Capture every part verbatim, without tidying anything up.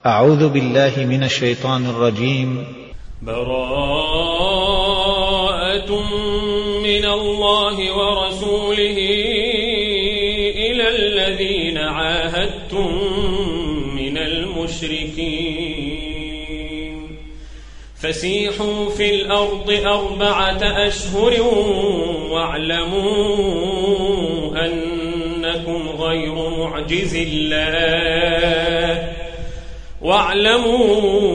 أعوذ بالله من الشيطان الرجيم. براءة من الله ورسوله إلى الذين عاهدتم من المشركين فسيحوا في الأرض أربعة أشهر واعلموا أنكم غير معجز الله واعلموا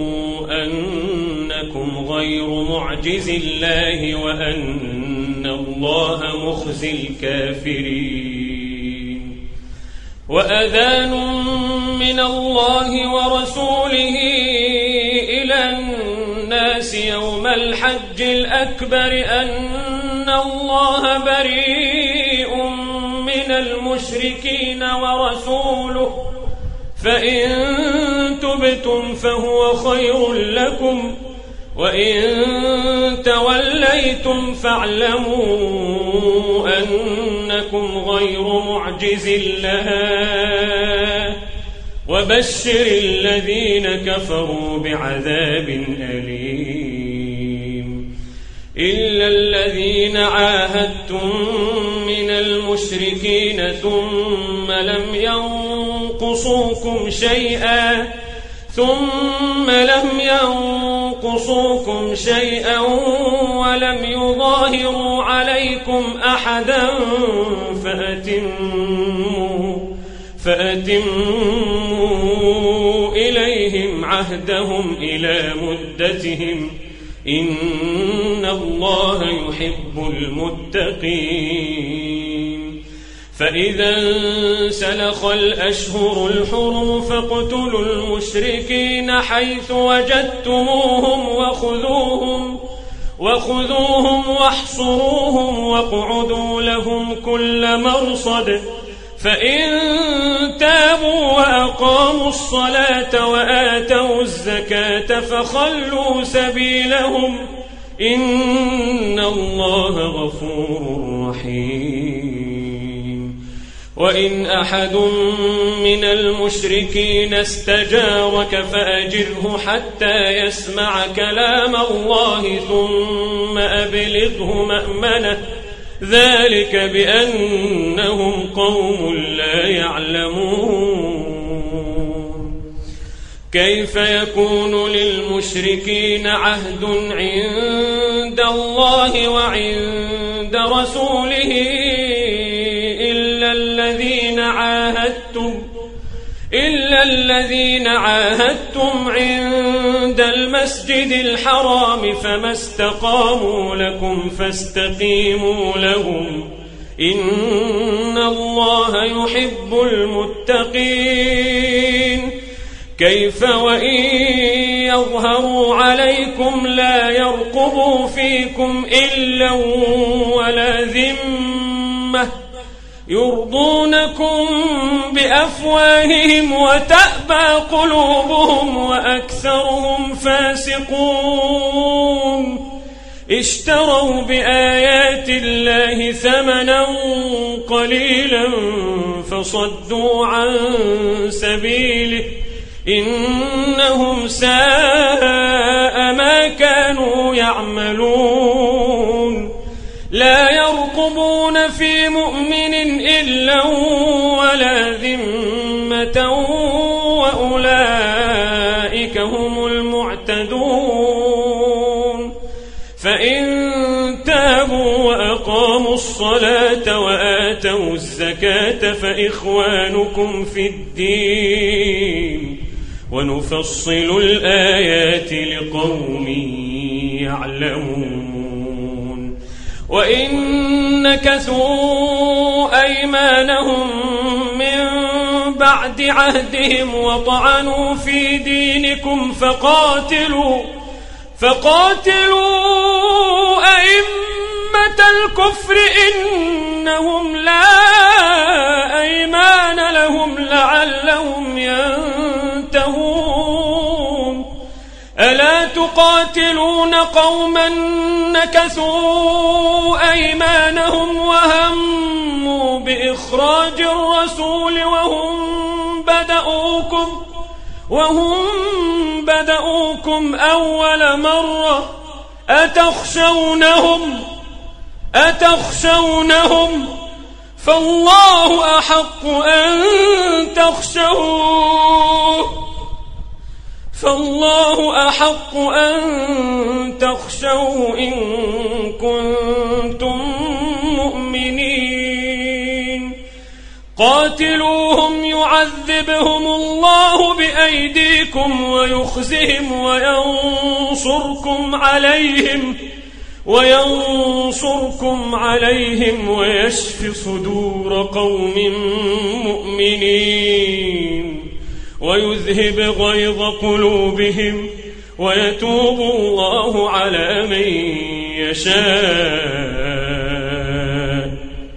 أنكم غير معجز الله وأن الله مخزي الكافرين. وأذان من الله ورسوله إلى الناس يوم الحج الأكبر أن الله بريء من المشركين ورسوله فإن تبتم فهو خير لكم وإن توليتم فاعلموا أنكم غير معجز الله وبشر الذين كفروا بعذاب أليم. إلا الذين عاهدتم من المشركين ثم لم ينقصوكم شيئا ثم لم ينقصوكم شيئا ولم يظاهروا عليكم أحدا فأتموا فأتموا إليهم عهدهم إلى مدتهم إن الله يحب المتقين. فإذا انسلخ الأشهر الحرم فاقتلوا المشركين حيث وجدتموهم وخذوهم وخذوهم واحصروهم واقعدوا لهم كل مرصد فإن تابوا وأقاموا الصلاة وآتوا الزكاة فخلوا سبيلهم إن الله غفور رحيم. وإن أحد من المشركين استجارك فأجره حتى يسمع كلام الله ثم أبلغه مأمنه ذلك بأنهم قوم لا يعلمون. كيف يكون للمشركين عهد عند الله وعند رسوله إلا الذين عاهدتم إلا الذين عاهدتم عند المسجد الحرام فما استقاموا لكم فاستقيموا لهم إن الله يحب المتقين. كيف وإن يظهروا عليكم لا يرقبوا فيكم إلا ولا ذمة يرضونكم بأفواههم وتأبى قلوبهم وأكثرهم فاسقون. اشتروا بآيات الله ثمنا قليلا فصدوا عن سبيله إنهم ساء ما كانوا يعملون. لا يرقبون في مؤمن إلا ولا ذمة وأولئك هم المعتدون. فإن تابوا وأقاموا الصلاة وآتوا الزكاة فإخوانكم في الدين ونفصل الآيات لقوم يعلمون. وإن نكثوا أيمانهم من بعد عهدهم وطعنوا في دينكم فقاتلوا فقاتلوا أئمة الكفر إنهم لا أيمان لهم لعلهم ينتهون. ألا تقاتلون قوما نكثوا أيمانهم وهموا بإخراج الرسول وهم بدأوكم وهم بدأوكم أول مرة أتخشونهم أتخشونهم فالله أحق أن تخشوه فالله أحق أن تخشوه إن كنتم مؤمنين قاتلوهم يعذبهم الله بأيديكم ويخزهم وينصركم عليهم وينصركم عليهم ويشف صدور قوم مؤمنين ويذهب غيظ قلوبهم ويتوب الله على من يشاء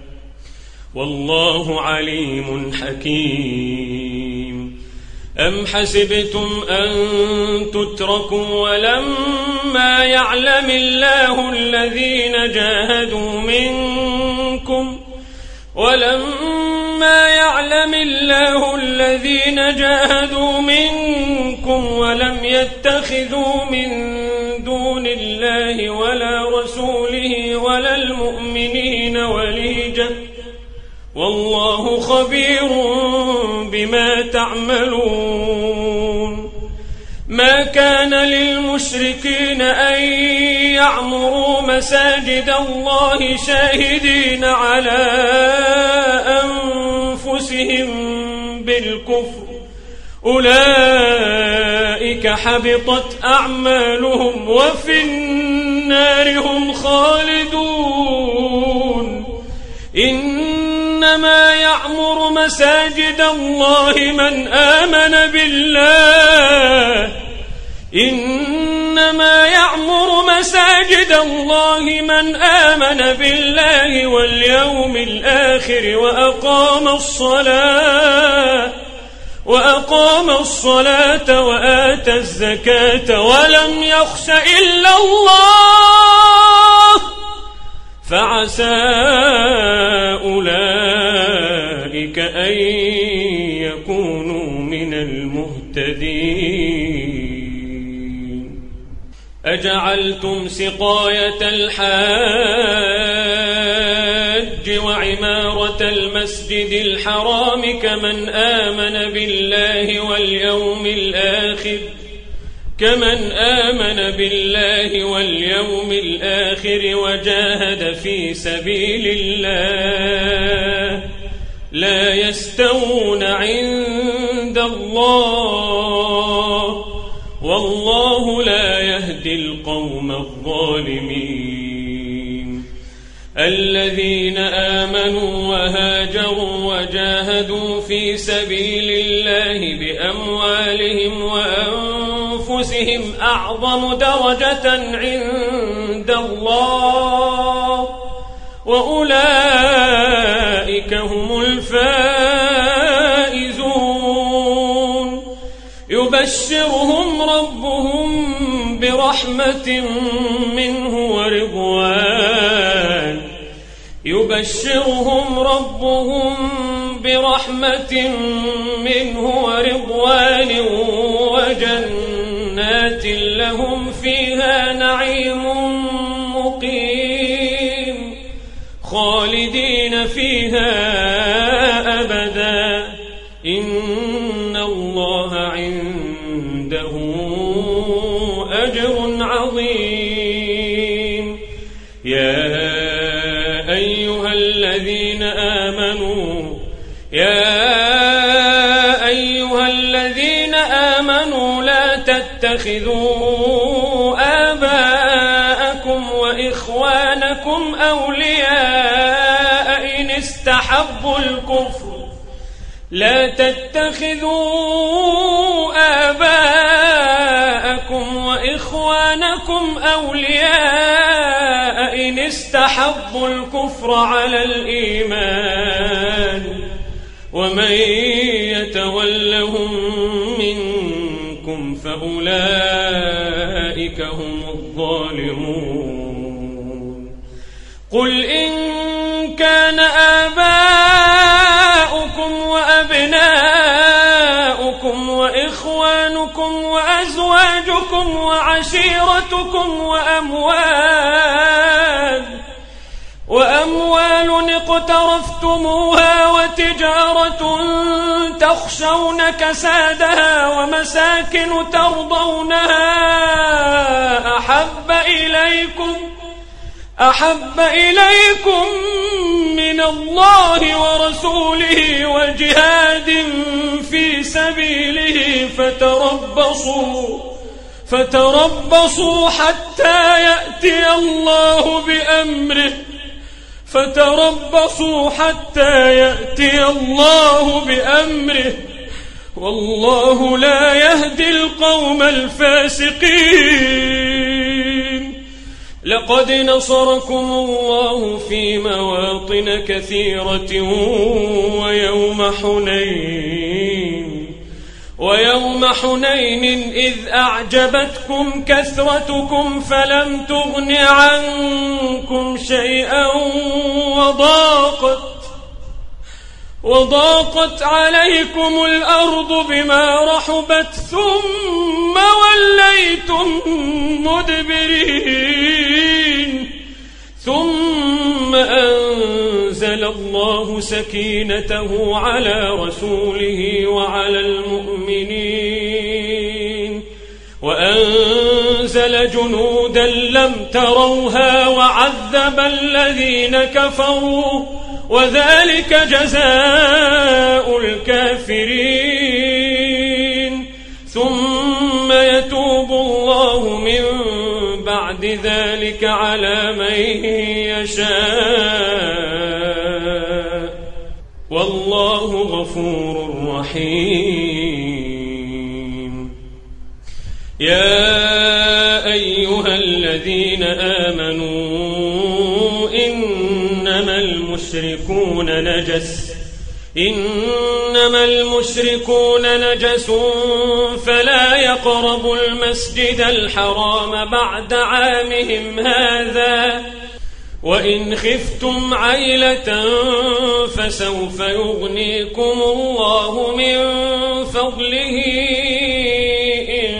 والله عليم حكيم أم حسبتم أن تتركوا ولما يعلم الله الذين جاهدوا منكم ولما يعلم الله الذين جاهدوا منكم ولم يتخذوا من دون الله ولا رسوله ولا المؤمنين وليجة والله خبير بما تعملون ما كان للمشركين أن يعمروا مساجد الله شاهدين على أنفسهم بالكفر أولئك حبطت أعمالهم وفي النار هم خالدون إنما يعمر مساجد الله من آمن بالله إنما يعمر مساجد الله من آمن بالله واليوم الآخر وأقام الصلاة وأقام الصلاة وآتى الزكاة ولم يخش إلا الله فعسى أولئك أن يكونوا من المهتدين أجعلتم سقاية الحاج وعمارة المسجد الحرام كمن آمن بالله واليوم الآخر كمن آمن بالله واليوم الآخر وجاهد في سبيل الله لا يستوون عند الله والله لا يهدي القوم الظالمين الذين آمنوا وهاجروا وجاهدوا في سبيل الله بأموالهم وأنفسهم أعظم درجة عند الله وأولئك هم الفائزون يبشرهم ربهم برحمة منه ورضوان يبشرهم ربهم برحمة منه ورضوان وجنات لهم فيها نعيم مقيم خالدين فيها أبدا إن الله عنده أجر عظيم يا أيها الذين آمنوا يا أيها الذين آمنوا لا تتخذوا آباءكم وإخوانكم أولياء إن استحبوا الكفر لا تتخذوا آباءكم وإخوانكم أولياء إن استحبوا الكفر على الإيمان ومن يتولهم منكم فأولئك هم الظالمون قل إن كان آباؤكم وأبناؤكم وإخوانكم وإخوانكم وأزواجكم وعشيرتكم وأموال وأموال اقترفتموها وتجارة تخشون كسادها ومساكن ترضونها أحب إليكم أحب إليكم من الله ورسوله وجهاد في سبيله فتربصوا فتربصوا حتى يأتي الله بأمره فتربصوا حتى يأتي الله بأمره والله لا يهدي القوم الفاسقين. لقد نصركم الله في مواطن كثيرة ويوم حنين ويوم حنين إذ أعجبتكم كثرتكم فلم تغن عنكم شيئا وضاقت وضاقت عليكم الأرض بما رحبت ثم وليتم مدبرين ثم أنزل الله سكينته على رسوله وعلى المؤمنين وأنزل جنودا لم تروها وعذب الذين كفروا وذلك جزاء الكافرين. ثم يتوب الله من بعد ذلك على من يشاء والله غفور رحيم. يا أيها الذين آمنوا إنما المشركون نجس إنما المشركون نجس فلا يقربوا المسجد الحرام بعد عامهم هذا وإن خفتم عيلة فسوف يغنيكم الله من فضله إن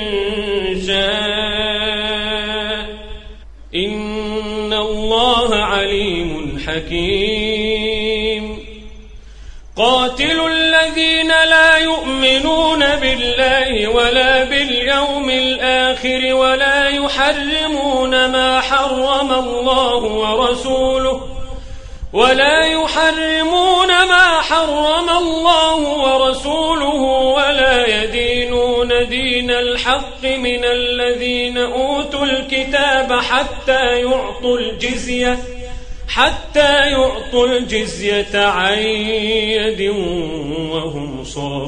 شاء إن الله عليم حكيم. قاتلوا الذين لا يؤمنون بالله ولا باليوم الآخر ولا يحرمون ما حرم الله ورسوله ولا يحرمون ما حرم الله ورسوله ولا يدينون دين الحق من الذين أوتوا الكتاب حتى يعطوا الجزية حتى يعطوا الجزية عن يد وهم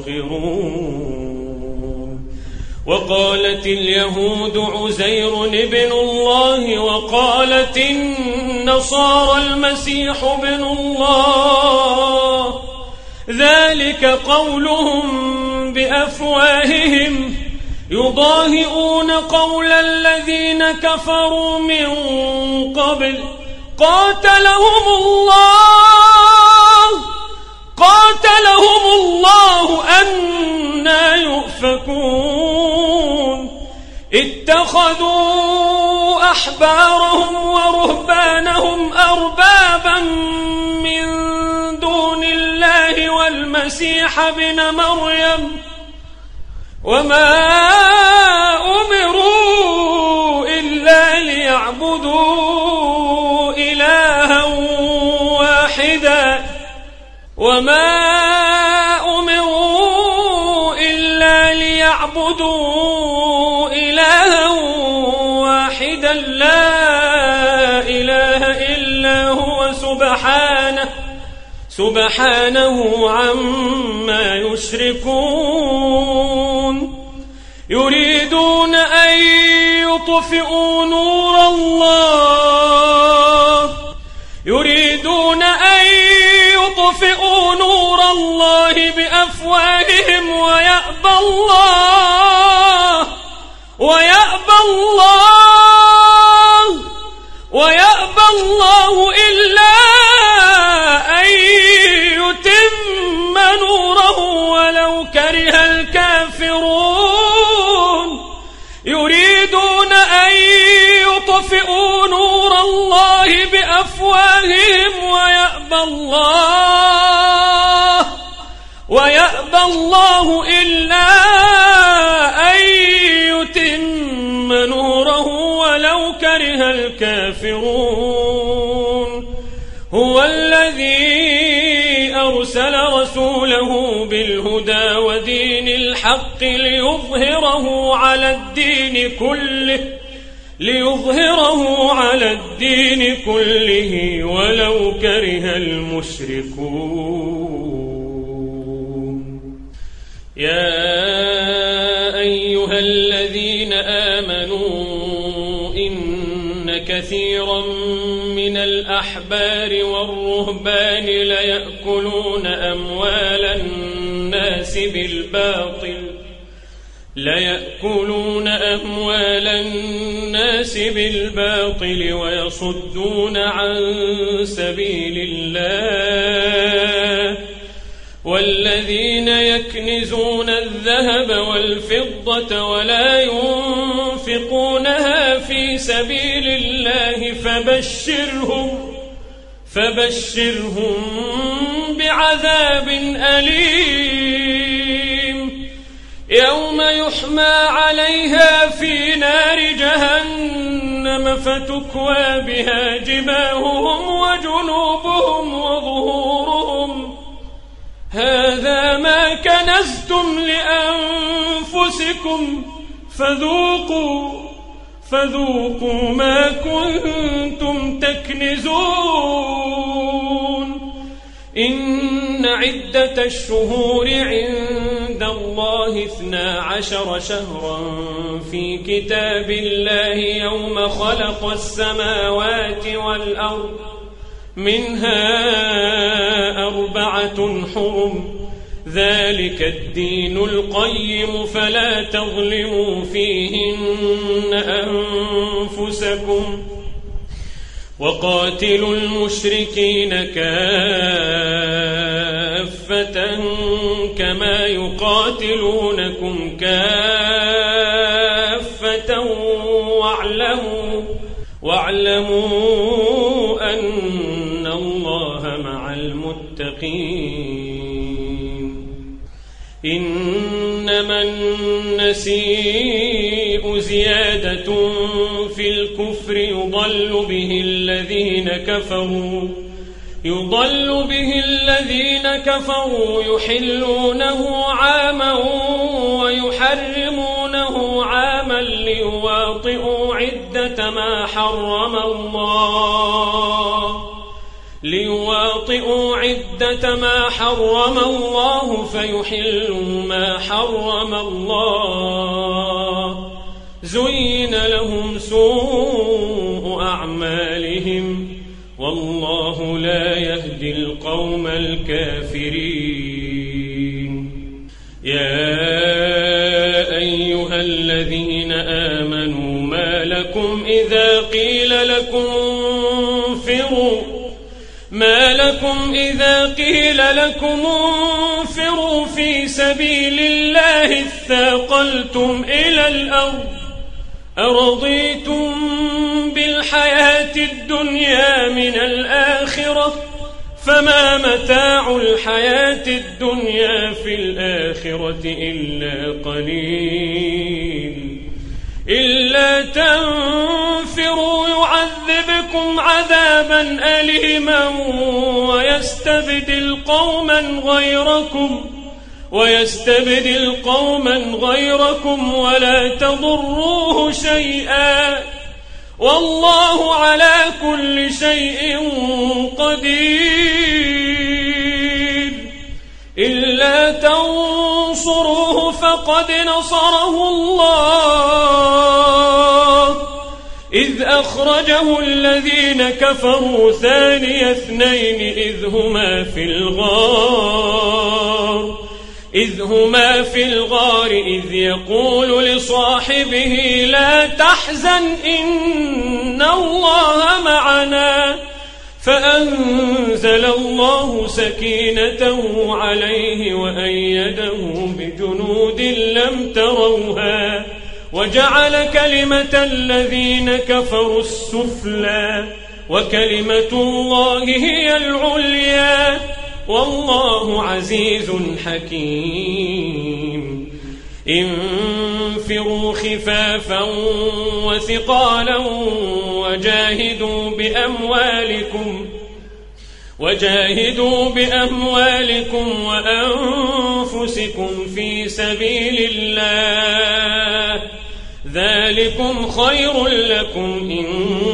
صاغرون. وقالت اليهود عزير ابن الله وقالت النصارى المسيح ابن الله ذلك قولهم بأفواههم يضاهئون قول الذين كفروا من قبل قاتلهم الله قاتلهم الله أنى يؤفكون. اتخذوا أحبارهم ورهبانهم أربابا من دون الله والمسيح ابن مريم وما أمروا إلا ليعبدوا إلها واحدا وما أمروا إلا ليعبدوا إلها واحدا لا إله إلا هو سبحانه سبحانه عما يشركون. يريدون أن يطفئوا نور الله يريدون أن يطفئوا نور الله بأفواههم ويأبى الله ويأبى الله ويأبى الله إلا أن يتم نوره ولو كره الكافرون. يطفئوا نور الله بأفواههم ويأبى الله ويأبى الله إلا أن يتم نوره ولو كره الكافرون. هو الذي أرسل رسوله بالهدى ودين الحق ليظهره على الدين كله ليظهره على الدين كله ولو كره المشركون. يا أيها الذين آمنوا إن كثيرا من الأحبار والرهبان ليأكلون أموال الناس بالباطل ليأكلون أموال الناس بالباطل ويصدون عن سبيل الله. والذين يكنزون الذهب والفضة ولا ينفقونها في سبيل الله فبشرهم فبشرهم بعذاب أليم يوم يحمى عليها في نار جهنم فتكوى بها جباههم وجنوبهم وظهورهم هذا ما كنزتم لأنفسكم فذوقوا فذوقوا ما كنتم تكنزون. إن عدة الشهور عند الله اثنا عشر شهرا في كتاب الله يوم خلق السماوات والأرض منها أربعة حرم ذلك الدين القيم فلا تظلموا فيهن أنفسكم وقاتلوا المشركين كافة كما يقاتلونكم كافة واعلموا واعلموا أن الله مع المتقين. إنما النسيء زيادة في الكفر يضل به الذين كفروا يضل به الذين كفروا يحلونه عاما ويحرمونه عاما ليواطئوا عدة ما حرم الله ليواطئوا عدة ما حرم الله فيحلوا ما حرم الله. زين لهم سوء أعمالهم والله لا يهدي القوم الكافرين. يا أيها الذين آمنوا ما لكم إذا قيل لكم انفروا ما لكم إذا قيل لكم انفروا في سبيل الله اثاقلتم إلى الأرض أرضيتم بالحياة الدنيا من الآخرة فما متاع الحياة الدنيا في الآخرة إلا قليل. إلا تنفروا يعذبكم عذابا أليما ويستبدل قوما غيركم ويستبدل قوما غيركم ولا تضروه شيئا والله على كل شيء قدير. إلا تنصروه فقد نصره الله إذ أخرجه الذين كفروا ثاني اثنين إذ هما في الغار إذ هما في الغار إذ يقول لصاحبه لا تحزن إن الله معنا فأنزل الله سكينته عليه وأيده بجنود لم تروها وجعل كلمة الذين كفروا السفلى وكلمة الله هي العليا والله عزيز حكيم انفروا خفافا وثقالا وجاهدوا بأموالكم وجاهدوا بأموالكم وأنفسكم في سبيل الله ذلكم خير لكم إن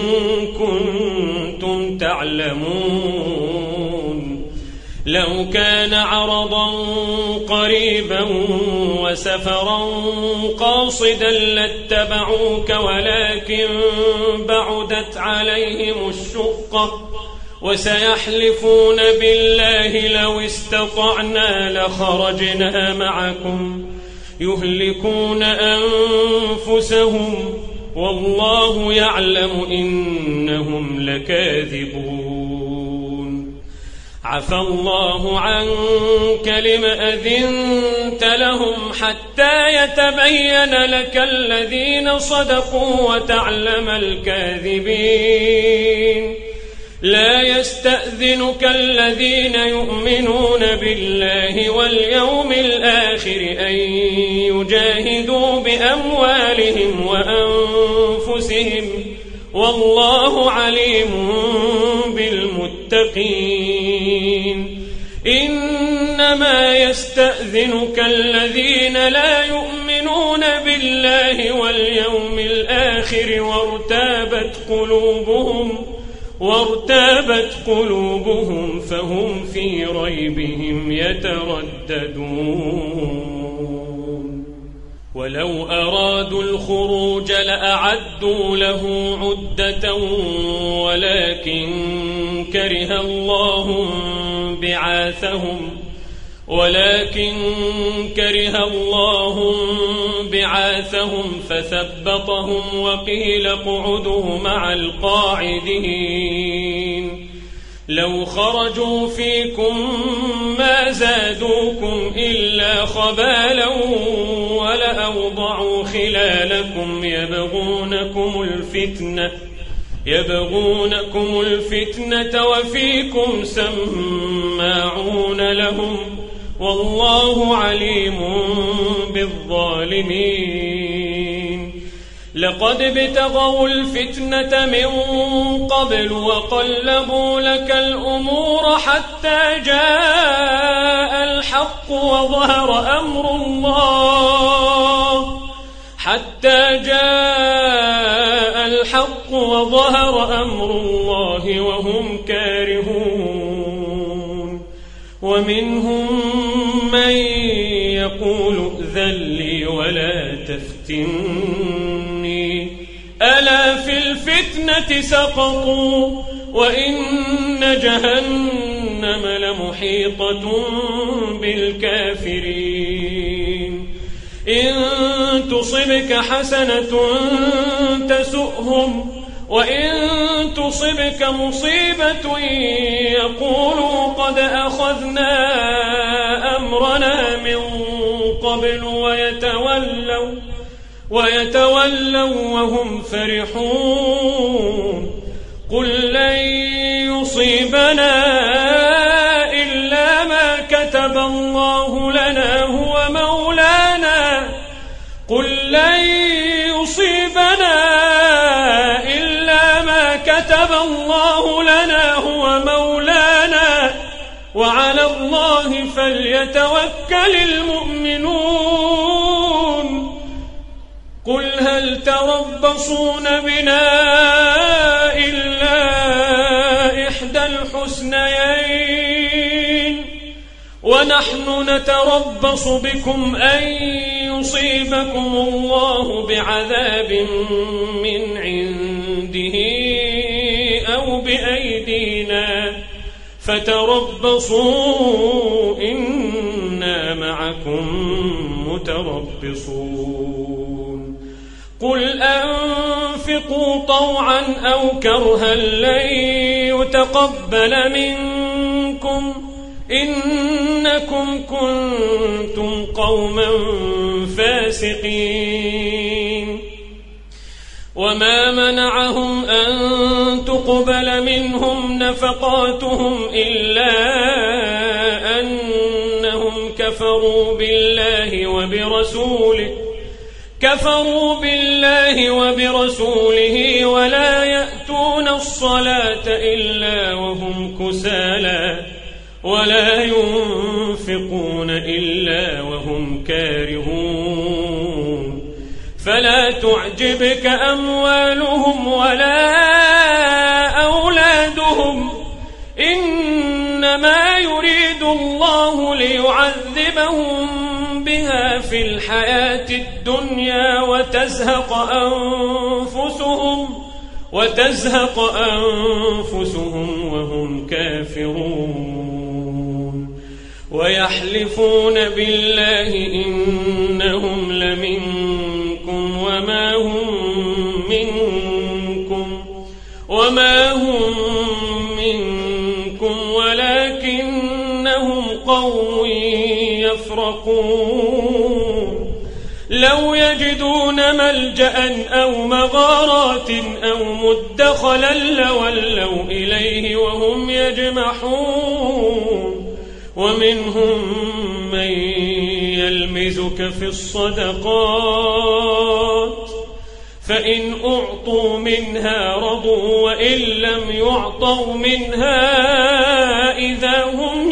كنتم تعلمون لو كان عرضا قريبا وسفرا قاصدا لاتبعوك ولكن بعدت عليهم الشقة وسيحلفون بالله لو استطعنا لخرجنا معكم يهلكون أنفسهم والله يعلم إنهم لكاذبون عفى الله عنك لم أذنت لهم حتى يتبين لك الذين صدقوا وتعلم الكاذبين لا يستأذنك الذين يؤمنون بالله واليوم الآخر أن يجاهدوا بأموالهم وأنفسهم والله عليم بالمتقين إنما يستأذنك الذين لا يؤمنون بالله واليوم الآخر وارتابت قلوبهم وارتابت قلوبهم فهم في ريبهم يترددون ولو أرادوا الخروج لأعدوا له عدة ولكن كره الله بعاثهم ولكن كره الله بعاثهم فثبطهم وقيل اقعدوا مع القاعدين لو خرجوا فيكم ما زادوكم إلا خبالا ولأوضعوا خلالكم يبغونكم الفتنة يبغونكم الفتنة وفيكم سماعون لهم والله عليم بالظالمين لقد ابتغوا الفتنة من قبل وقلبوا لك الأمور حتى جاء الحق وظهر أمر الله حتى جاء الحق وظهر أمر الله وهم كارهون ومنهم من يقول ائذن لي ولا تفتني ألا في الفتنة سقطوا وإن جهنم لمحيطة بالكافرين إن تصبك حسنة تسؤهم وإن تصبك مصيبة يقولوا قد أخذنا أمرنا من قبل ويتولوا ويتولوا وهم فرحون قل لن يصيبنا إلا ما كتب الله لنا هو مولانا قل لن يصيبنا إلا ما كتب الله لنا هو مولانا وعلى الله فليتوكل المؤمنون قل هل تربصون بنا إلا إحدى الحسنيين ونحن نتربص بكم أن يصيبكم الله بعذاب من عنده أو بأيدينا فتربصوا إنا معكم متربصون قل أنفقوا طوعا أو كرها لن يتقبل منكم إنكم كنتم قوما فاسقين وما منعهم أن تقبل منهم نفقاتهم إلا أنهم كفروا بالله وبرسوله كفروا بالله وبرسوله ولا يأتون الصلاة إلا وهم كسالى ولا ينفقون إلا وهم كارهون فلا تعجبك أموالهم ولا أولادهم إنما يريد الله ليعذبهم بها في الحياة الدنيا وتزهق أنفسهم وتزهق أنفسهم وهم كافرون ويحلفون بالله إنهم لمنكم وما هم منكم وما هم منكم ولكنهم قوم يفرقون لو يجدون ملجأ أو مغارات أو مدخلا لولوا إليه وهم يجمحون ومنهم من يلمزك في الصدقات فإن أعطوا منها رضوا وإن لم يعطوا منها إذا هم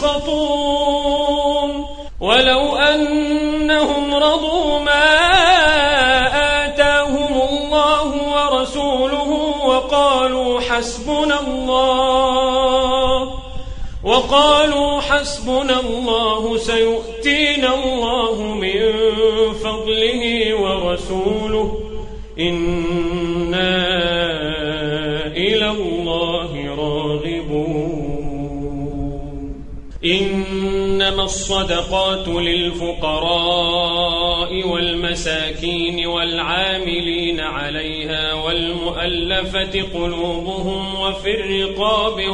يسخطون ولو أنهم رضوا ما آتاهم الله ورسوله وقالوا حسبنا الله وقالوا حسبنا الله سيؤتينا الله من فضله ورسوله إنا إلى الله راغبون إنما الصدقات للفقراء والمساكين والعاملين عليها والمؤلفة قلوبهم وفي الرقاب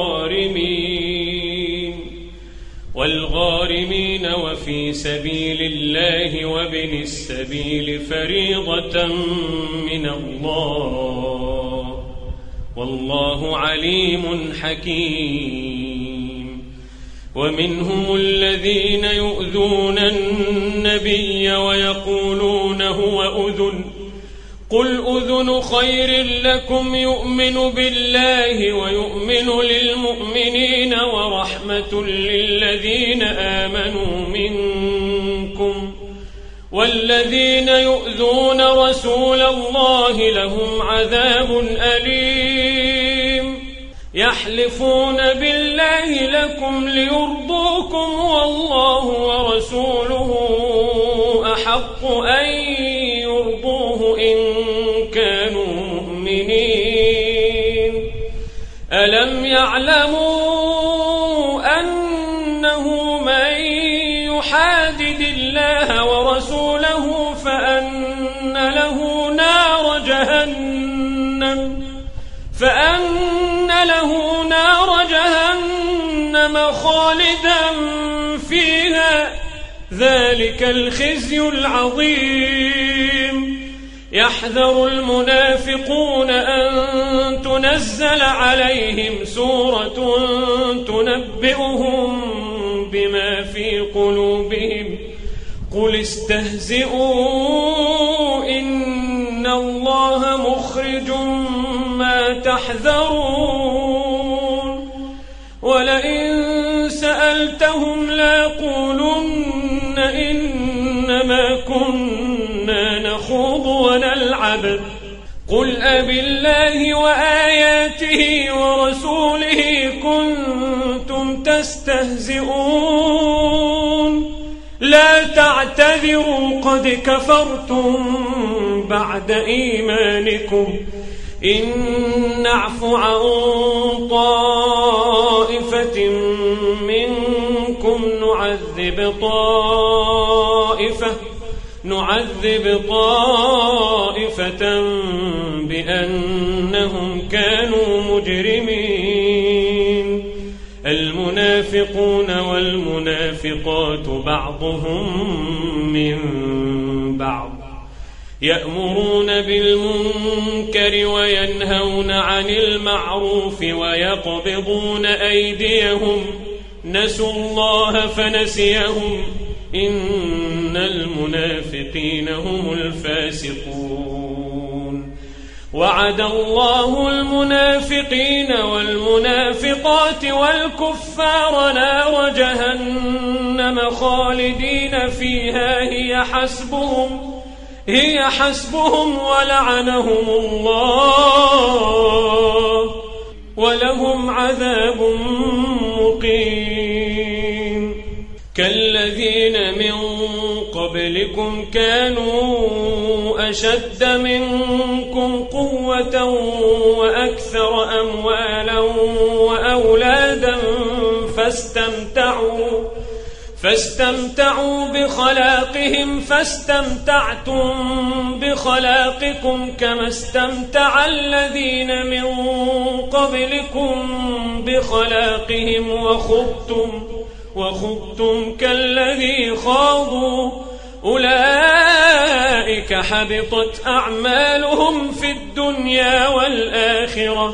والغارمين والغارمين وفي سبيل الله وابن السبيل فريضة من الله والله عليم حكيم ومنهم الذين يؤذون النبي ويقولون هو أذن قل أذن خير لكم يؤمن بالله ويؤمن للمؤمنين ورحمة للذين آمنوا منكم والذين يؤذون رسول الله لهم عذاب أليم يحلفون بالله لكم ليرضوكم والله ورسوله أحق أن يرضوه إن كانوا مؤمنين ألم يعلموا أنه من يحادد الله ورسوله فأن له نار جهنم فأن له نار جهنم خالدا فيها ذلك الخزي العظيم يحذر المنافقون أن تنزل عليهم سورة تنبئهم بما في قلوبهم قل استهزئوا إن الله مخرج ما تحذرون ولئن سألتهم ليقولن إنما كنا نخوض ونلعب قل أبالله وآياته ورسوله كنتم تستهزئون لا تعتذروا قد كفرتم بعد إيمانكم إن نعف عن طائفة منكم نعذب طائفة نعذب طائفة بأنهم كانوا مجرمين المنافقون والمنافقات بعضهم من بعض يأمرون بالمنكر وينهون عن المعروف ويقبضون أيديهم نسوا الله فنسيهم إن المنافقين هم الفاسقون وعد الله المنافقين والمنافقات والكفار نار جهنم خالدين فيها هي حسبهم هي حسبهم ولعنهم الله ولهم عذاب مقيم كالذين من قبلكم كانوا أشد منكم قوة وأكثر أموالا وأولادا فاستمتعوا فاستمتعوا بخلاقهم فاستمتعتم بخلاقكم كما استمتع الذين من قبلكم بخلاقهم وخضتم وخضتم كالذي خاضوا أولئك حبطت أعمالهم في الدنيا والآخرة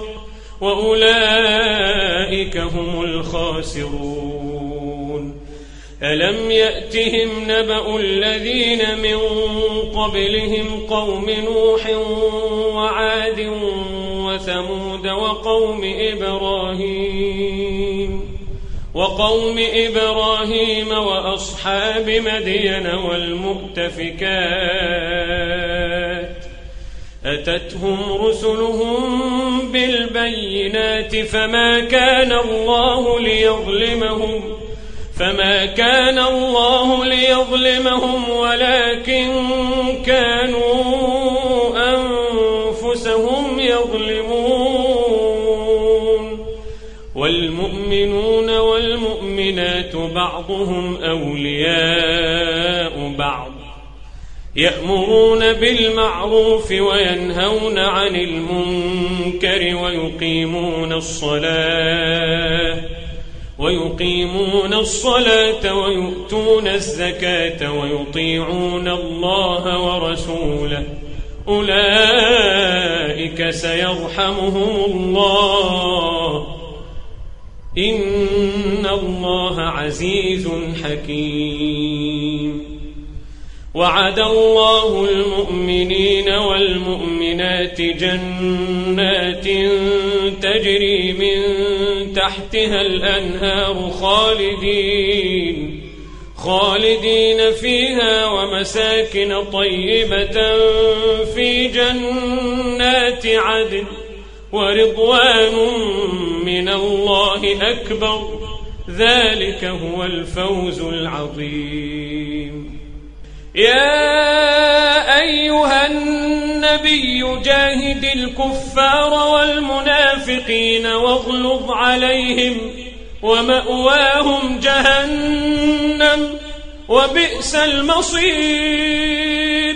وأولئك هم الخاسرون ألم يأتهم نبأ الذين من قبلهم قوم نوح وعاد وثمود وقوم إبراهيم وقوم إبراهيم وأصحاب مدين والمؤتفكات أتتهم رسلهم بالبينات فما كان الله ليظلمهم فما كان الله ليظلمهم ولكن كانوا أنفسهم يظلمون والمؤمنون والمؤمنات بعضهم أولياء بعض يأمرون بالمعروف وينهون عن المنكر ويقيمون الصلاة ويقيمون الصلاة ويؤتون الزكاة ويطيعون الله ورسوله أولئك سيرحمهم الله إن الله عزيز حكيم وعد الله المؤمنين والمؤمنات جنات تجري من تحتها الأنهار خالدين خالدين فيها ومساكن طيبة في جنات عدن ورضوان من الله أكبر ذلك هو الفوز العظيم يا أيها النبي جاهد الكفار والمنافقين واغلظ عليهم ومأواهم جهنم وبئس المصير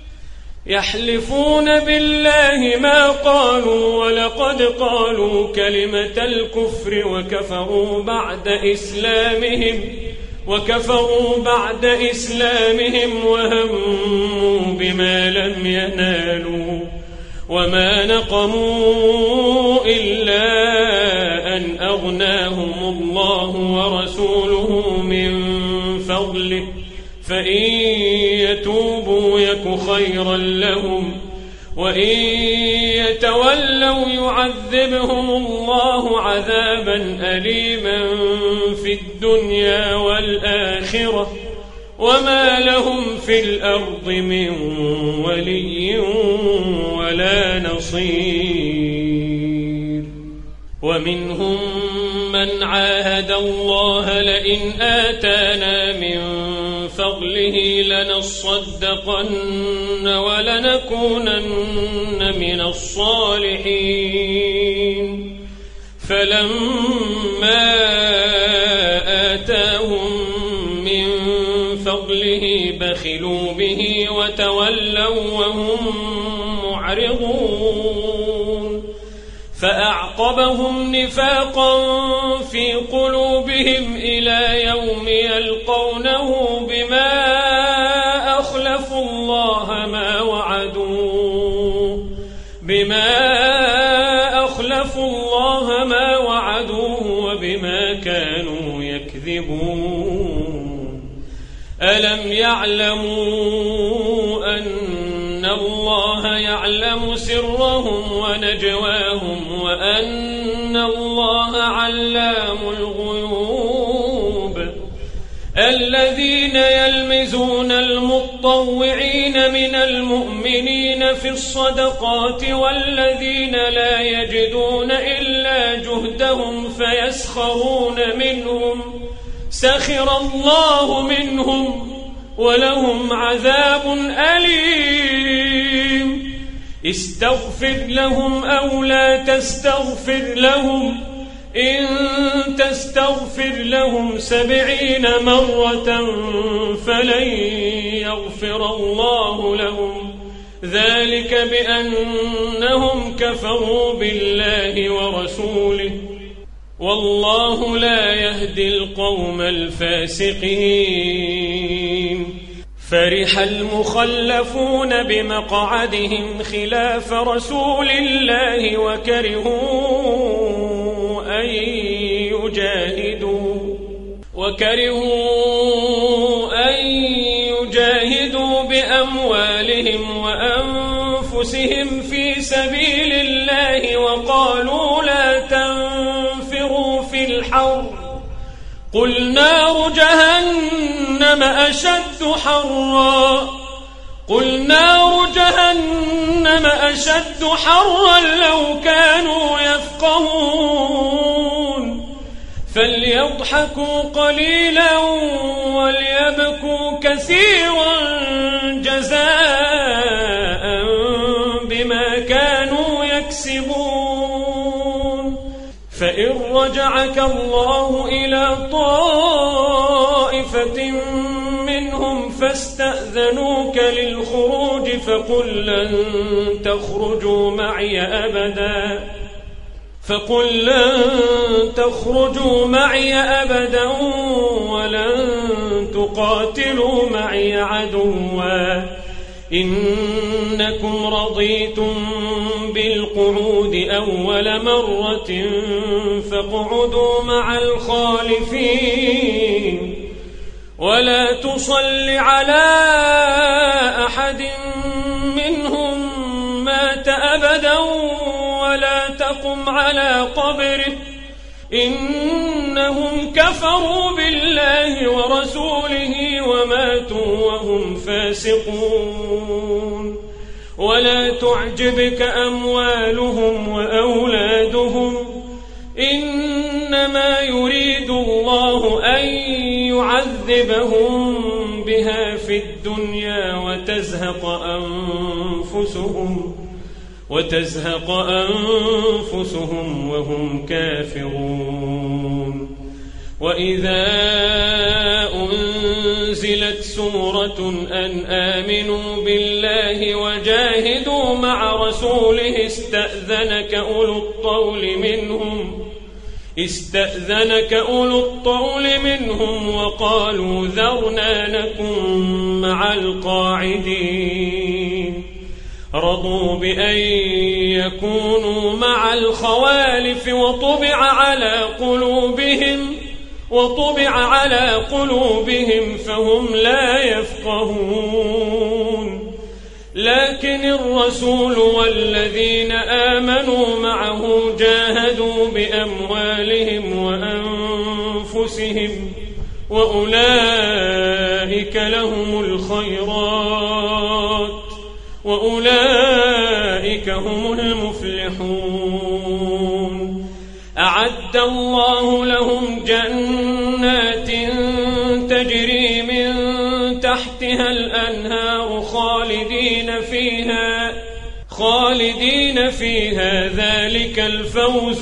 يحلفون بالله ما قالوا ولقد قالوا كلمة الكفر وكفروا بعد إسلامهم وكفروا بعد إسلامهم وهموا بما لم ينالوا وما نقموا إلا أن أغناهم الله ورسوله من فضله فإن يتوبوا يك خيرا لهم وإن يتولوا يعذبهم الله عذابا أليما في الدنيا والآخرة وما لهم في الأرض من ولي ولا نصير ومنهم من عاهد الله لئن آتانا من فضله لنصدقن ولنكونن من الصالحين فلما آتاهم من فضله بخلوا به وتولوا وهم معرضون فأعقبهم نفاقا في قلوبهم إلى يوم يلقونه بما أخلفوا الله ما وعدوه بما أخلفوا الله ما وعدوه وبما كانوا يكذبون ألم يعلموا أن الله يعلم سرهم ونجواهم وأن الله علام الغيوب الذين يلمزون المطوعين من المؤمنين في الصدقات والذين لا يجدون إلا جهدهم فيسخرون منهم سخر الله منهم ولهم عذاب أليم استغفر لهم أو لا تستغفر لهم إن تستغفر لهم سبعين مرة فلن يغفر الله لهم ذلك بأنهم كفروا بالله ورسوله والله لا يهدي القوم الفاسقين فرح المخلفون بمقعدهم خلاف رسول الله وكرهوا أن يجاهدوا وكرهوا أن يجاهدوا بأموالهم وأنفسهم في سبيل الله وقالوا لا تنفروا في الحر قل نار جهنم أشد حرا قل نار جهنم أشد حرا لو كانوا يفقهون فليضحكوا قليلا وليبكوا كثيرا جزاء بما كانوا يكسبون فإن رجعك الله إلى طائفة منهم فاستأذنوك للخروج فقل لن تخرجوا معي أبدا فقل لن تخرجوا معي أبدا ولن تقاتلوا معي عدوا إنكم رضيتم بالقعود أول مرة فاقعدوا مع الخالفين ولا تصل على أحد منهم مات أبدا ولا تقم على قبره إنهم كفروا بالله ورسوله وماتوا وهم فاسقون ولا تعجبك أموالهم وأولادهم إنما يريد الله أن يعذبهم بها في الدنيا وتزهق أنفسهم وتزهق أنفسهم وهم كافرون وإذا أنزلت سورة أن آمنوا بالله وجاهدوا مع رسوله استأذنك أولو الطول منهم استأذنك أولو الطول منهم وقالوا ذرنا نكن مع القاعدين رضوا بأن يكونوا مع الخوالف وطبع على قلوبهم وطبع على قلوبهم فهم لا يفقهون لكن الرسول والذين آمنوا معه جاهدوا بأموالهم وأنفسهم وأولئك لهم الخيرات وأولئك هم المفلحون أعد الله لهم جنات تجري من تحتها الأنهار خالدين فيها خالدين فيها ذلك الفوز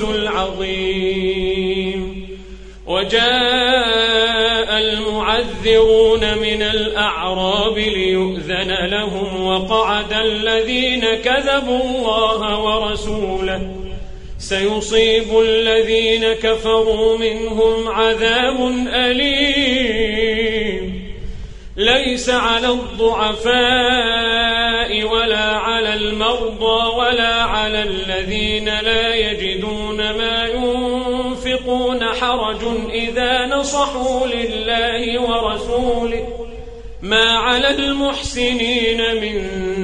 العظيم وجاء المعذرون من الأعراب ليؤذن لهم وقعد الذين كذبوا الله ورسوله سيصيب الذين كفروا منهم عذاب أليم ليس على الضعفاء ولا على المرضى ولا على الذين لا يجدون ما ينفقون حرج إذا نصحوا لله ورسوله ما على المحسنين من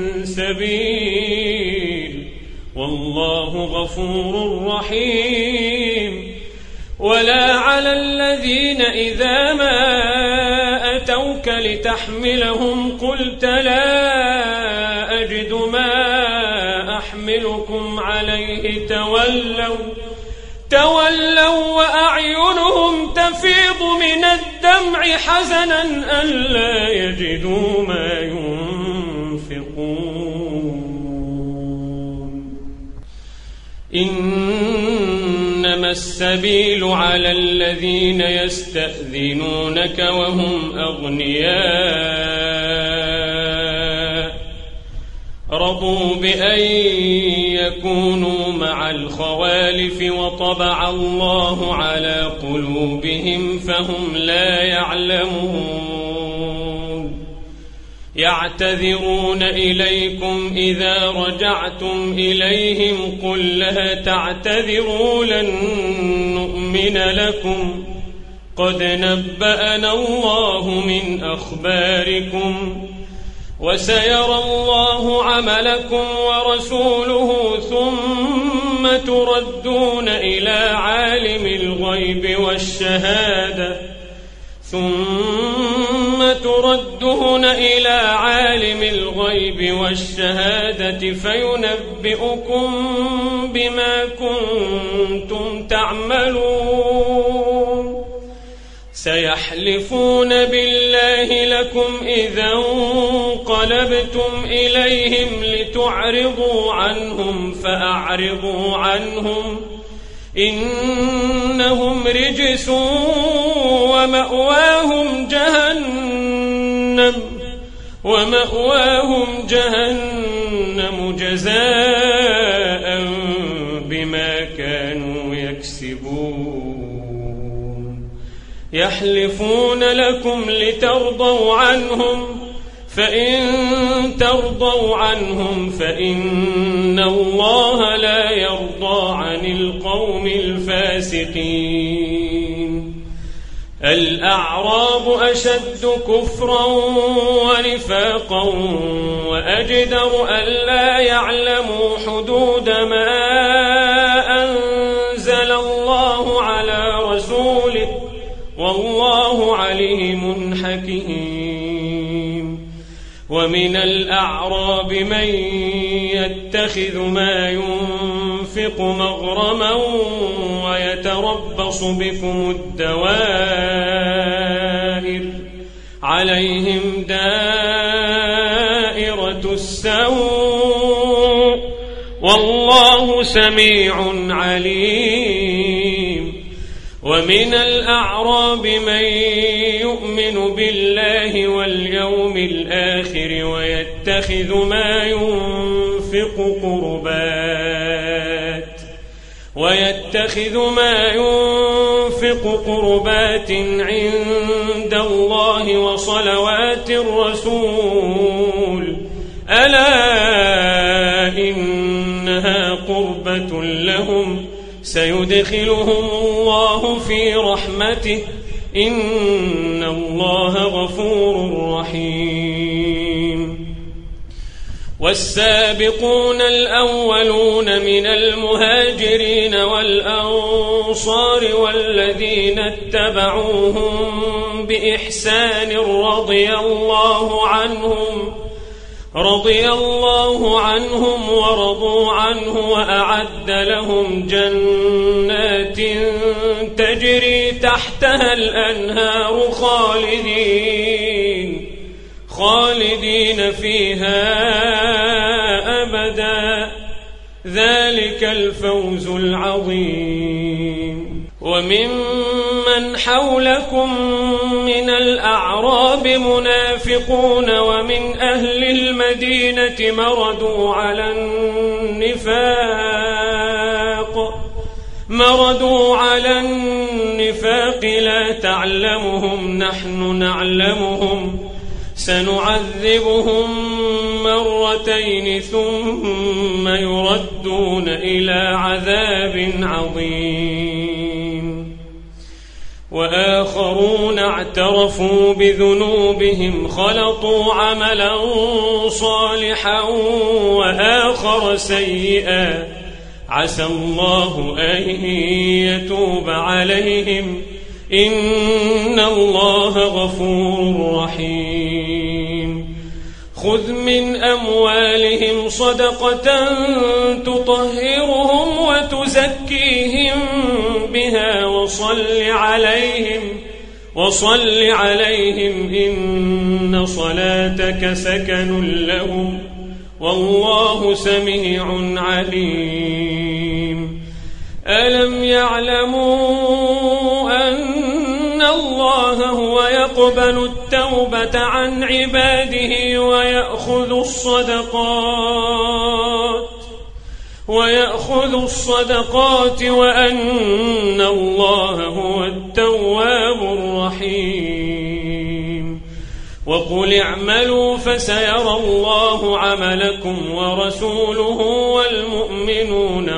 سبيل والله غفور رحيم. ولا على الذين إذا ما أتوك لتحملهم قلت لا أجد ما أحملكم عليه تولوا تولوا وأعينهم تفيض من الدمع حزنا ألا يجدوا ما ينفقون. إنما السبيل على الذين يستأذنونك وهم أغنياء رضوا بأن يكونوا مع الخوالف وطبع الله على قلوبهم فهم لا يعلمون. يعتذرون إليكم إذا رجعتم إليهم قل لا تعتذروا لن نؤمن لكم قد نبأنا الله من أخباركم وسيرى الله عملكم ورسوله ثم تردون إلى عالم الغيب والشهادة ثم تردون إلى عالم الغيب والشهادة فينبئكم بما كنتم تعملون. سيحلفون بالله لكم إذا انقلبتم إليهم لتعرضوا عنهم فأعرضوا عنهم إنهم رجس ومأواهم جهنم ومأواهم جهنم جزاء بما كانوا يكسبون. يحلفون لكم لترضوا عنهم فإن ترضوا عنهم فإن الله لا يرضى عن القوم الفاسقين. الأعراب أشد كفرا ونفاقا وأجدر ألا يعلموا حدود ما أنزل الله على رسوله والله عليم حكيم. ومن الأعراب من يتخذ ما ينفق مغرما ويتربص بكم الدوائر عليهم دائرة السوء والله سميع عليم. ومن الأعراب من يؤمن بالله واليوم الآخر ويتخذ ما ينفق قربات ويتخذ ما ينفق قربات عند الله وصلوات الرسول ألا إنها قربة لهم سيدخلهم الله في رحمته إن الله غفور رحيم. والسابقون الأولون من المهاجرين والأنصار والذين اتبعوهم بإحسان رضي الله عنهم رضي الله عنهم ورضوا عنه وأعد لهم جنات تجري تحتها الأنهار خالدين خالدين فيها أبدا ذلك الفوز العظيم. وممن حولكم من الأعراب منافقون ومن أهل المدينة مردوا على النفاق مردوا على النفاق لا تعلمهم نحن نعلمهم سنعذبهم مرتين ثم يردون إلى عذاب عظيم وآخرون اعترفوا بذنوبهم خلطوا عملا صالحا وآخر سيئا عسى الله أن يتوب عليهم إن الله غفور رحيم خذ من أموالهم صدقة تطهرهم وتزكيهم بها وصل عليهم وصل عليهم إن صلاتك سكن لهم والله سميع عليم ألم يعلموا أن الله هو يقبل التوبة عن عباده ويأخذ الصدقات ويأخذ الصدقات وأن الله هو التواب الرحيم وقل اعملوا فسيرى الله عملكم ورسوله والمؤمنون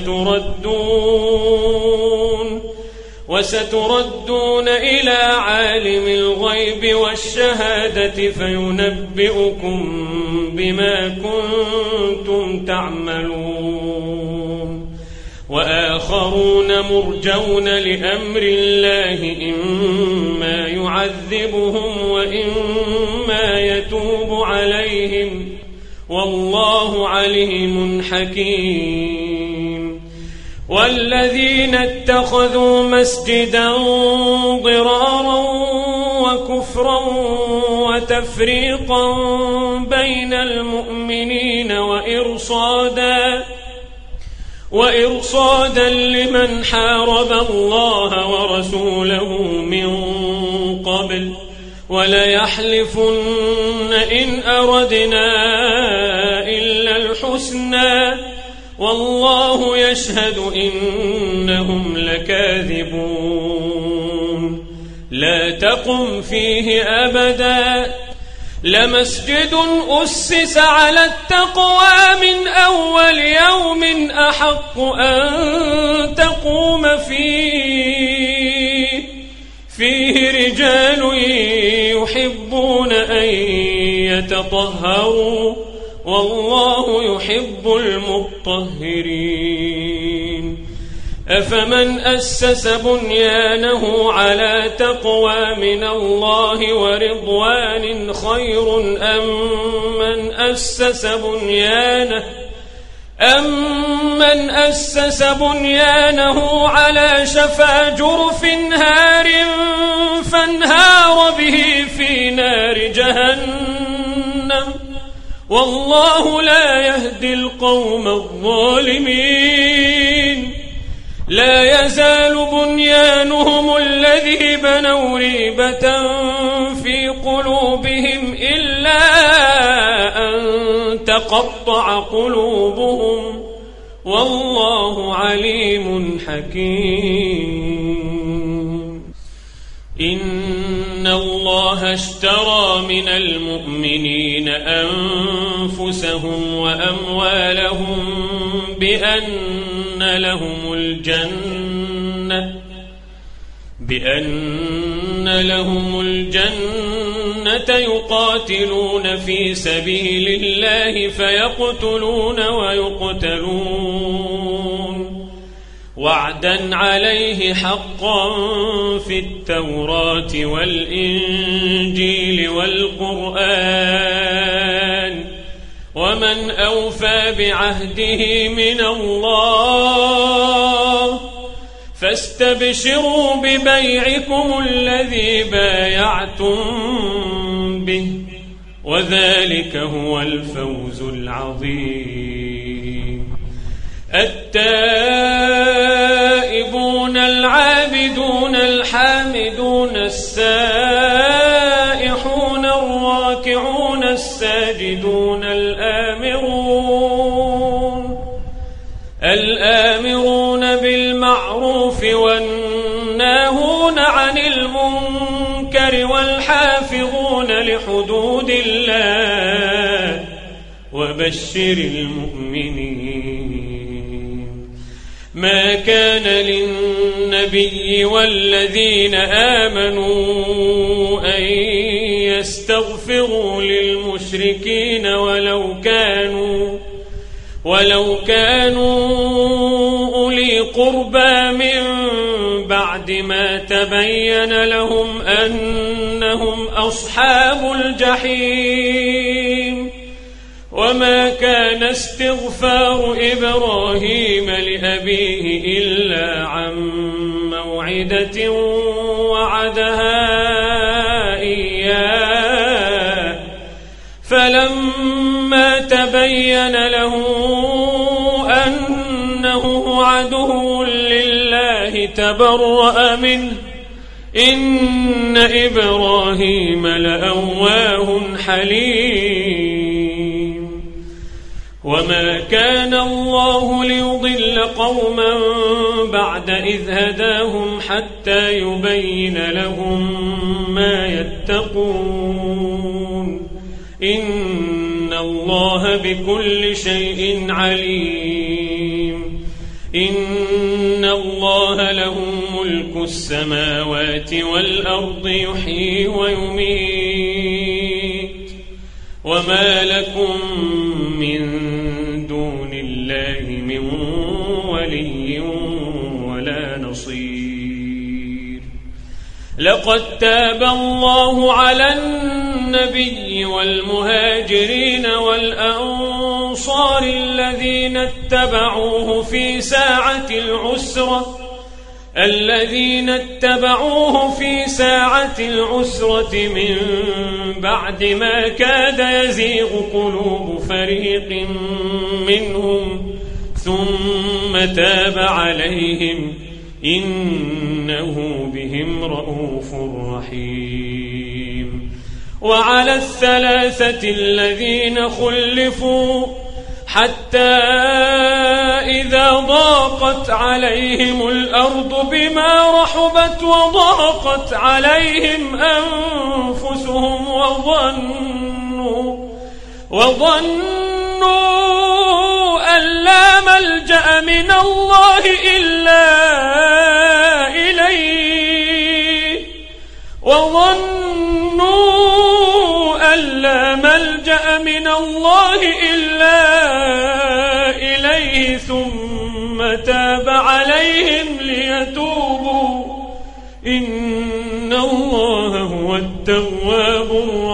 وستردون وستردون إلى عالم الغيب والشهادة فينبئكم بما كنتم تعملون وآخرون مرجون لأمر الله إما يعذبهم وإما يتوب عليهم والله عليم حكيم والذين اتخذوا مسجدا ضرارا وكفرا وتفريقا بين المؤمنين وإرصادا وإرصادا لمن حارب الله ورسوله من قبل وليحلفن إن أردنا إلا الحسنى والله يشهد إنهم لكاذبون لا تقم فيه أبدا لمسجد أسس على التقوى من أول يوم أحق أن تقوم فيه فيه رجال يحبون أن يتطهروا والله يحب المطهرين أفمن أسس بنيانه على تقوى من الله ورضوان خير أم من أسس بنيانه أمن أسس بنيانه على شفا جرف هار فانهار به في نار جهنم والله لا يهدي القوم الظالمين لا يزال بنيانهم الذي بنوا ريبة في قلوبهم إلا أن تقطع قلوبهم والله عليم حكيم إن الله اشترى من المؤمنين أنفسهم وأموالهم بأن لهم الجنة بأن لهم الجنة يقاتلون في سبيل الله فيقتلون ويقتلون وعدا عليه حقا في التوراة والإنجيل والقرآن ومن أوفى بعهده من الله فاستبشروا ببيعكم الذي بايعتم به وذلك هو الفوز العظيم التائبون العابدون الحامدون السائحون الراكعون الساجدون الآمرون الآمرون بالمعروف والناهون عن المنكر والحافظون لحدود حدود الله وبشر المؤمنين. ما كان للنبي والذين آمنوا أن يستغفروا للمشركين ولو كانوا ولو كانوا أولي قربى من بعد ما تبين لهم أنهم أصحاب الجحيم. وما كان استغفار إبراهيم لأبيه إلا عن موعدة وعدها إياه فلما تبين له أنه عدو لله تبرأ منه إن إبراهيم لأواه حليم. وما كان الله ليضل قوما بعد إذ هداهم حتى يبين لهم ما يتقون إن الله بكل شيء عليم. إن الله له ملك السماوات والأرض يحيي ويميت وما لكم من دون الله من ولي ولا نصير. لقد تاب الله على النبي والمهاجرين والأنصار الذين اتبعوه في ساعة العسرة الذين اتبعوه في ساعة العسرة من بعد ما كاد يزيغ قلوب فريق منهم ثم تاب عليهم إنه بهم رؤوف رحيم. وعلى الثلاثة الذين خلفوا حتى إذا ضاقت عليهم الأرض بما رحبت وضاقت عليهم أنفسهم وظنوا وظنوا أن لا ملجأ من الله إلا إليه وظنوا أن لا ملجأ من الله إلا إليه ثم تاب عليهم ليتوبوا إن الله هو التواب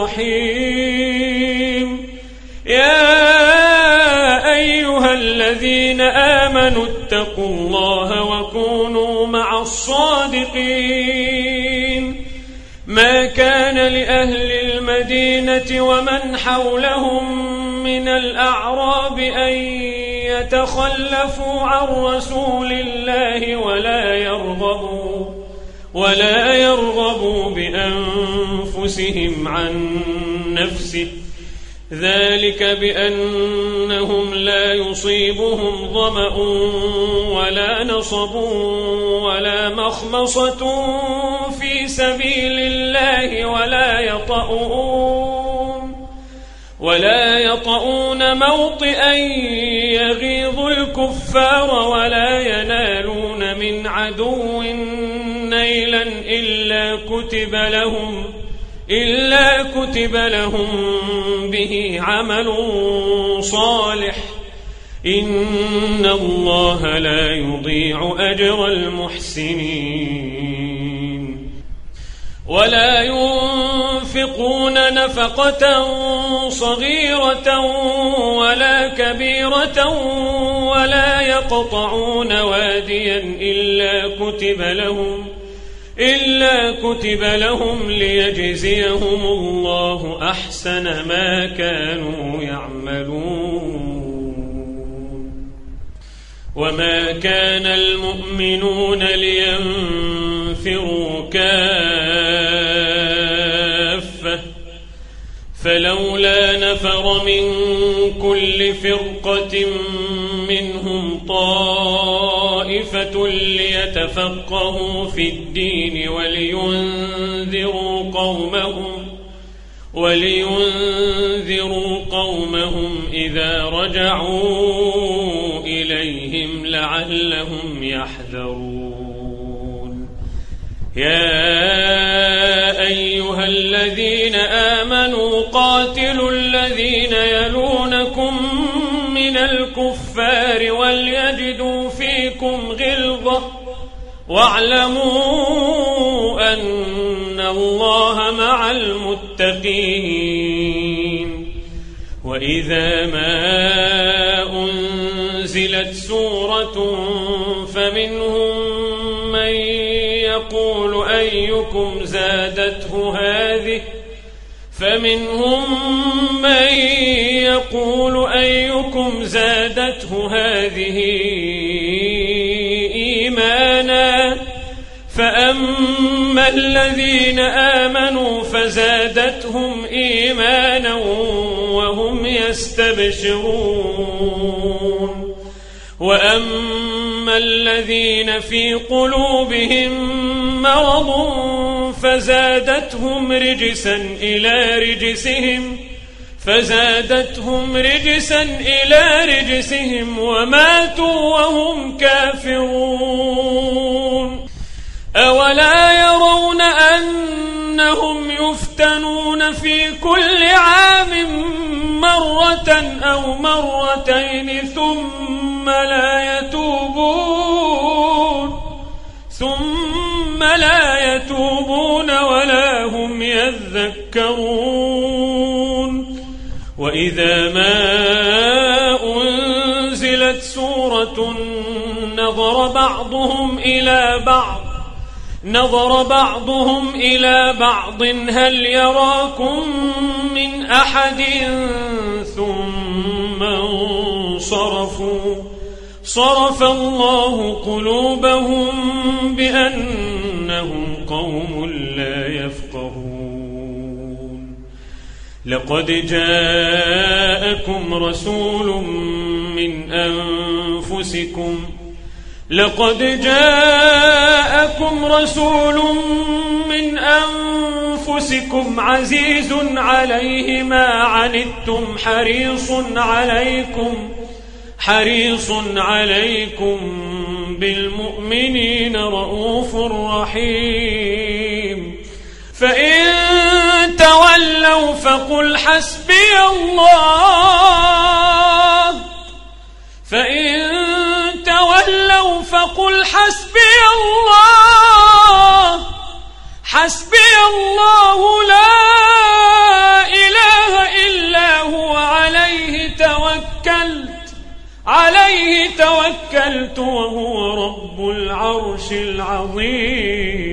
الرحيم. يا أيها الذين آمنوا اتقوا الله وكونوا مع الصادقين. ما كان لأهل المدينة ومن حولهم من الأعراب أن يتخلفوا عن رسول الله ولا يرغبوا ولا يرغبوا بأنفسهم عن نفسه ذلك بأنهم لا يصيبهم ظمأ ولا نصب ولا مخمصة في سبيل الله ولا يطؤون ولا يطؤون موطئا يغيظ الكفار ولا ينالون من عدو نيلا إلا كتب لهم إلا كتب لهم به عمل صالح إن الله لا يضيع أجر المحسنين. ولا ينفقون نفقة صغيرة ولا كبيرة ولا يقطعون واديا إلا كتب لهم إلا كتب لهم ليجزيهم الله أحسن ما كانوا يعملون. وما كان المؤمنون لينفروا كافة فلولا نفر من كل فرقة منهم طائفة ليتفقهوا في الدين ولينذروا قومهم ولينذروا قومهم إذا رجعوا إليهم لعلهم يحذرون. يا أيها الذين آمنوا قاتلوا الذين يلونكم من الكفار وليجدوا فيكم غلظة واعلموا أن الله مع المتقين. وإذا ما أنزلت سورة فمنهم من يقول أيكم زادته هذه فمنهم من يقول أيكم زادته هذه إيمانا فأما الذين آمنوا فزادتهم إيمانا وهم يستبشرون. وأما الذين في قلوبهم مرض فزادتهم رجسا إلى رجسهم فزادتهم رجسا إلى رجسهم وماتوا وهم كافرون. أولا يرون أنهم يفتنون في كل عام مرة أو مرتين ثم لا يتوبون ثم لا يتوبون ولا هم يذكرون. وإذا ما أنزلت سورة نظر بعضهم إلى بعض نظر بعضهم إلى بعض هل يراكم من أحد ثم انصرفوا صرف الله قلوبهم بأنهم قوم لا يفقهون. لقد جاءكم رسول من أنفسكم لقد جاءكم رسول من أنفسكم عزيز عليه ما عنتم حريص عليكم حريص عليكم بالمؤمنين رؤوف رحيم. فإن تولوا فقل حسبي الله فإن تولوا فقل حسبي الله حسبي الله لا إله إلا هو عليه توكلت عليه توكلت وهو رب العرش العظيم.